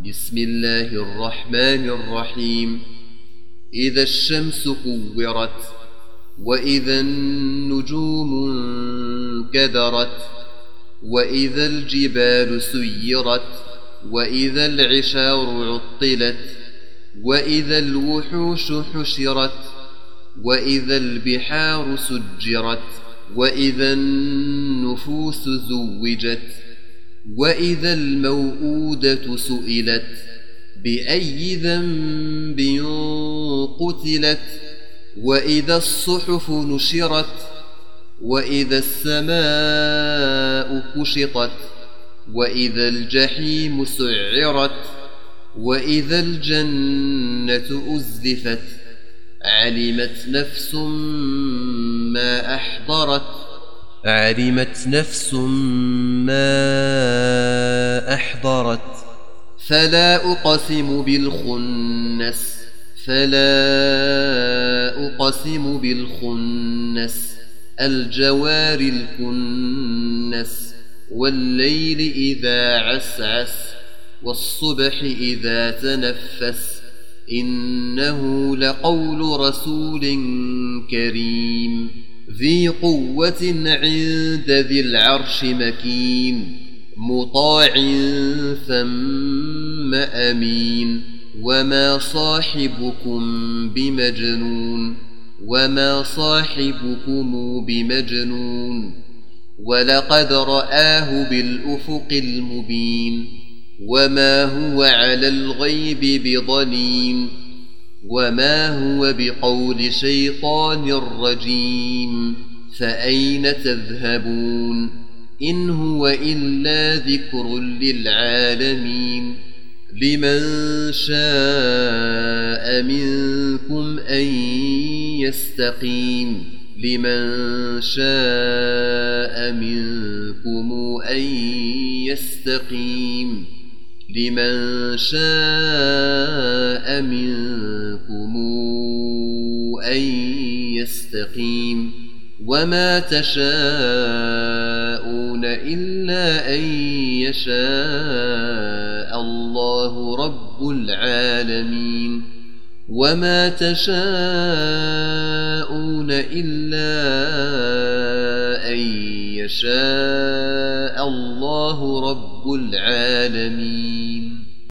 بسم الله الرحمن الرحيم. إذا الشمس كورت، وإذا النجوم انكدرت، وإذا الجبال سيرت، وإذا العشار عطلت، وإذا الوحوش حشرت، وإذا البحار سجرت، وإذا النفوس زوجت، وإذا الموءودة سئلت بأي ذنب قتلت، وإذا الصحف نشرت، وإذا السماء كشطت، وإذا الجحيم سعرت، وإذا الجنة أزلفت. علمت نفس ما أحضرت. فلا أقسم بالخنس الجوار الكنس، والليل إذا عسعس، والصبح إذا تنفس. إنه لقول رسول كريم ذي قوة عند ذي العرش مكين، مطاع ثم أمين. وما صاحبكم بمجنون، ولقد رآه بالأفق المبين. وما هو على الغيب بضنين، وما هو بقول شيطان رجيم. فأين تذهبون؟ إن هو إلا ذكر للعالمين. لمن شاء منكم أن يستقيم. وما تشاءون إلا أن يشاء الله رب العالمين. وما تشاءون إلا أن يشاء الله رب العالمين.